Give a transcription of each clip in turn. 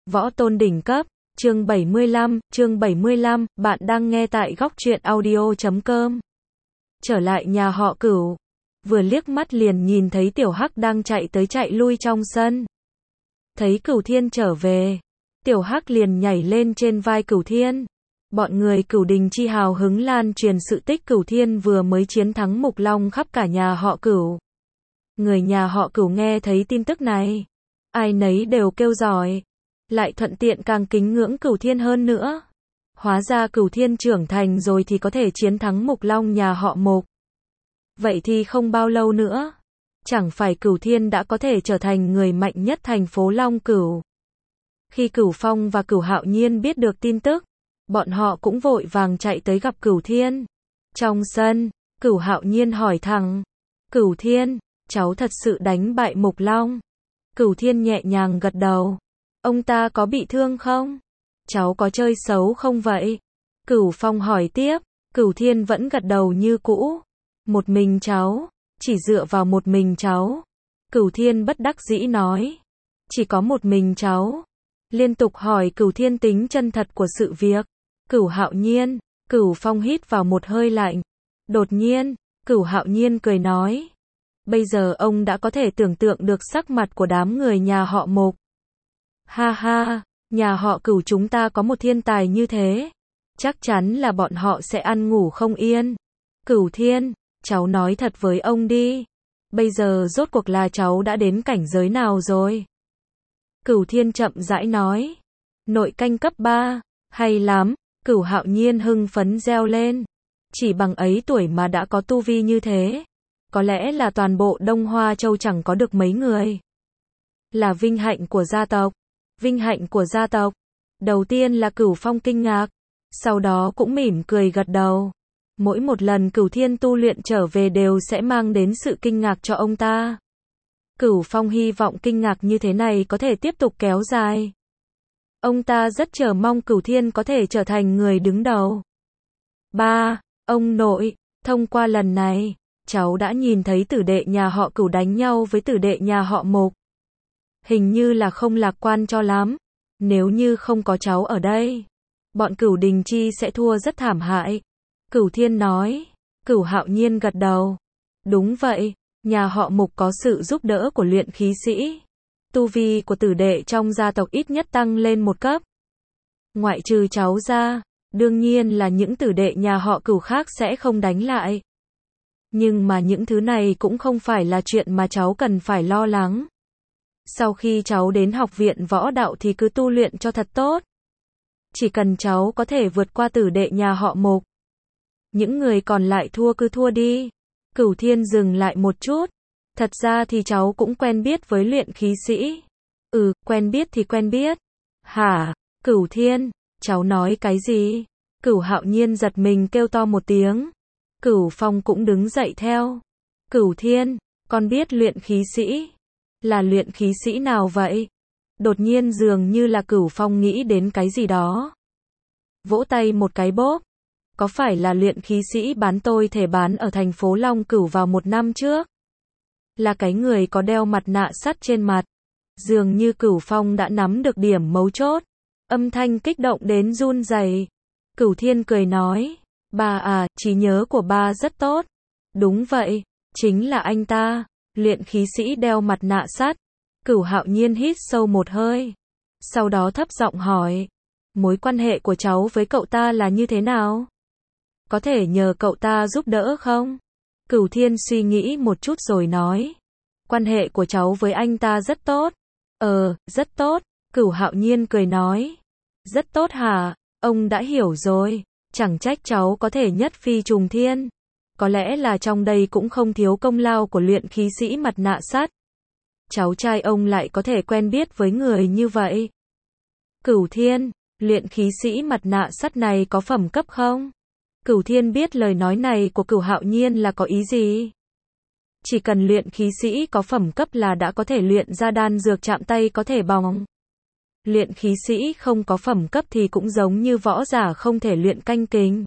Võ tôn đỉnh cấp, chương 75, bạn đang nghe tại góc truyện audio.com. Trở lại nhà họ Cửu, vừa liếc mắt liền nhìn thấy Tiểu Hắc đang chạy tới chạy lui trong sân. Thấy Cửu Thiên trở về, Tiểu Hắc liền nhảy lên trên vai Cửu Thiên. Bọn người Cửu Đình chi hào hứng lan truyền sự tích Cửu Thiên vừa mới chiến thắng Mục Long khắp cả nhà họ Cửu. Người nhà họ Cửu nghe thấy tin tức này, ai nấy đều kêu giỏi, lại thuận tiện càng kính ngưỡng Cửu Thiên hơn nữa. Hóa ra Cửu Thiên trưởng thành rồi thì có thể chiến thắng Mục Long nhà họ Mục. Vậy thì không bao lâu nữa, chẳng phải Cửu Thiên đã có thể trở thành người mạnh nhất thành phố Long Cửu. Khi Cửu Phong và Cửu Hạo Nhiên biết được tin tức, bọn họ cũng vội vàng chạy tới gặp Cửu Thiên. Trong sân, Cửu Hạo Nhiên hỏi thẳng, Cửu Thiên, cháu thật sự đánh bại Mục Long? Cửu Thiên nhẹ nhàng gật đầu. Ông ta có bị thương không? Cháu có chơi xấu không vậy? Cửu Phong hỏi tiếp. Cửu Thiên vẫn gật đầu như cũ. Một mình cháu, chỉ dựa vào một mình cháu. Cửu Thiên bất đắc dĩ nói. Chỉ có một mình cháu. Liên tục hỏi Cửu Thiên tính chân thật của sự việc. Cửu Hạo Nhiên, Cửu Phong hít vào một hơi lạnh. Đột nhiên, Cửu Hạo Nhiên cười nói. Bây giờ ông đã có thể tưởng tượng được sắc mặt của đám người nhà họ Mục. Ha ha, nhà họ Cửu chúng ta có một thiên tài như thế, chắc chắn là bọn họ sẽ ăn ngủ không yên. Cửu Thiên, cháu nói thật với ông đi, bây giờ rốt cuộc là cháu đã đến cảnh giới nào rồi? Cửu Thiên chậm rãi nói, nội canh cấp 3, hay lắm. Cửu Hạo Nhiên hưng phấn reo lên, chỉ bằng ấy tuổi mà đã có tu vi như thế, có lẽ là toàn bộ Đông Hoa Châu chẳng có được mấy người. Là vinh hạnh của gia tộc. Vinh hạnh của gia tộc. Đầu tiên là Cửu Phong kinh ngạc, sau đó cũng mỉm cười gật đầu. Mỗi một lần Cửu Thiên tu luyện trở về đều sẽ mang đến sự kinh ngạc cho ông ta. Cửu Phong hy vọng kinh ngạc như thế này có thể tiếp tục kéo dài. Ông ta rất chờ mong Cửu Thiên có thể trở thành người đứng đầu. Ông nội, thông qua lần này, cháu đã nhìn thấy tử đệ nhà họ Cửu đánh nhau với tử đệ nhà họ Mục. Hình như là không lạc quan cho lắm. Nếu như không có cháu ở đây, bọn Cửu Đình Chi sẽ thua rất thảm hại. Cửu Thiên nói. Cửu Hạo Nhiên gật đầu. Đúng vậy, nhà họ Mục có sự giúp đỡ của luyện khí sĩ. Tu vi của tử đệ trong gia tộc ít nhất tăng lên một cấp. Ngoại trừ cháu ra, đương nhiên là những tử đệ nhà họ Cửu khác sẽ không đánh lại. Nhưng mà những thứ này cũng không phải là chuyện mà cháu cần phải lo lắng. Sau khi cháu đến học viện võ đạo thì cứ tu luyện cho thật tốt. Chỉ cần cháu có thể vượt qua tử đệ nhà họ Mục, những người còn lại thua cứ thua đi. Cửu Thiên dừng lại một chút. Thật ra thì cháu cũng quen biết với luyện khí sĩ. Quen biết thì quen biết. Hả? Cửu Thiên, cháu nói cái gì? Cửu Hạo Nhiên giật mình kêu to một tiếng. Cửu Phong cũng đứng dậy theo. Cửu Thiên, con biết luyện khí sĩ? Là luyện khí sĩ nào vậy? Đột nhiên dường như là Cửu Phong nghĩ đến cái gì đó. Vỗ tay một cái bốp. Có phải là luyện khí sĩ bán tôi thể bán ở thành phố Long Cửu vào một năm trước? Là cái người có đeo mặt nạ sắt trên mặt. Dường như Cửu Phong đã nắm được điểm mấu chốt. Âm thanh kích động đến run rẩy. Cửu Thiên cười nói. Ba à, trí nhớ của ba rất tốt. Đúng vậy, chính là anh ta. Luyện khí sĩ đeo mặt nạ sắt. Cửu Hạo Nhiên hít sâu một hơi. Sau đó thấp giọng hỏi. Mối quan hệ của cháu với cậu ta là như thế nào? Có thể nhờ cậu ta giúp đỡ không? Cửu Thiên suy nghĩ một chút rồi nói. Quan hệ của cháu với anh ta rất tốt. Rất tốt. Cửu Hạo Nhiên cười nói. Rất tốt hả? Ông đã hiểu rồi. Chẳng trách cháu có thể nhất phi trùng thiên. Có lẽ là trong đây cũng không thiếu công lao của luyện khí sĩ mặt nạ sắt. Cháu trai ông lại có thể quen biết với người như vậy. Cửu Thiên, luyện khí sĩ mặt nạ sắt này có phẩm cấp không? Cửu Thiên biết lời nói này của Cửu Hạo Nhiên là có ý gì. Chỉ cần luyện khí sĩ có phẩm cấp là đã có thể luyện ra đan dược chạm tay có thể bỏng. Luyện khí sĩ không có phẩm cấp thì cũng giống như võ giả không thể luyện canh kình.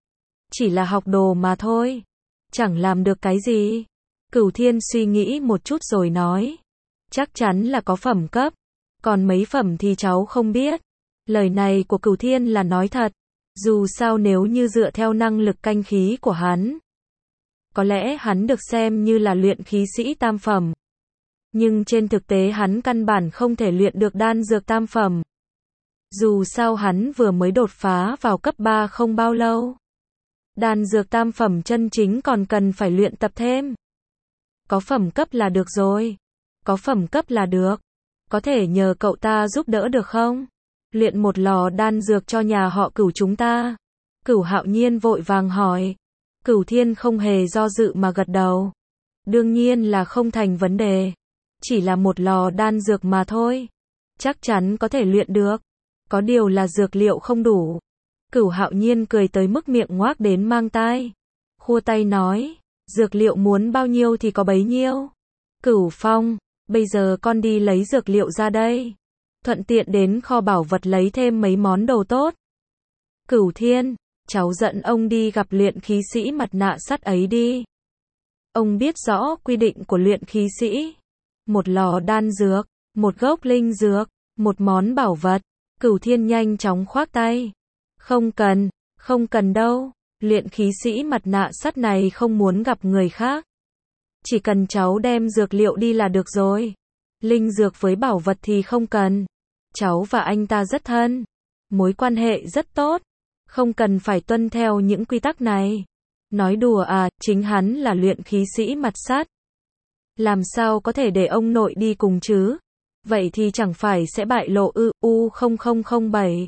Chỉ là học đồ mà thôi. Chẳng làm được cái gì. Cửu Thiên suy nghĩ một chút rồi nói. Chắc chắn là có phẩm cấp. Còn mấy phẩm thì cháu không biết. Lời này của Cửu Thiên là nói thật. Dù sao nếu như dựa theo năng lực canh khí của hắn, có lẽ hắn được xem như là luyện khí sĩ tam phẩm. Nhưng trên thực tế hắn căn bản không thể luyện được đan dược tam phẩm. Dù sao hắn vừa mới đột phá vào cấp 3 không bao lâu. Đan dược tam phẩm chân chính còn cần phải luyện tập thêm. Có phẩm cấp là được rồi. Có phẩm cấp là được. Có thể nhờ cậu ta giúp đỡ được không? Luyện một lò đan dược cho nhà họ Cửu chúng ta. Cửu Hạo Nhiên vội vàng hỏi. Cửu Thiên không hề do dự mà gật đầu. Đương nhiên là không thành vấn đề. Chỉ là một lò đan dược mà thôi. Chắc chắn có thể luyện được. Có điều là dược liệu không đủ. Cửu Hạo Nhiên cười tới mức miệng ngoác đến mang tai. Khua tay nói. Dược liệu muốn bao nhiêu thì có bấy nhiêu. Cửu Phong, bây giờ con đi lấy dược liệu ra đây. Thuận tiện đến kho bảo vật lấy thêm mấy món đồ tốt. Cửu Thiên, cháu dẫn ông đi gặp luyện khí sĩ mặt nạ sắt ấy đi. Ông biết rõ quy định của luyện khí sĩ. Một lò đan dược, một gốc linh dược, một món bảo vật. Cửu Thiên nhanh chóng khoác tay. Không cần đâu. Luyện khí sĩ mặt nạ sắt này không muốn gặp người khác. Chỉ cần cháu đem dược liệu đi là được rồi. Linh dược với bảo vật thì không cần. Cháu và anh ta rất thân. Mối quan hệ rất tốt. Không cần phải tuân theo những quy tắc này. Nói đùa à, chính hắn là luyện khí sĩ mặt sắt. Làm sao có thể để ông nội đi cùng chứ? Vậy thì chẳng phải sẽ bại lộ U0007.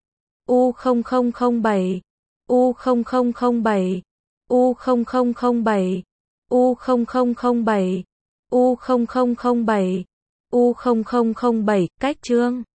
U0007. U0007. U0007. U0007. U0007. U0007. Cách chương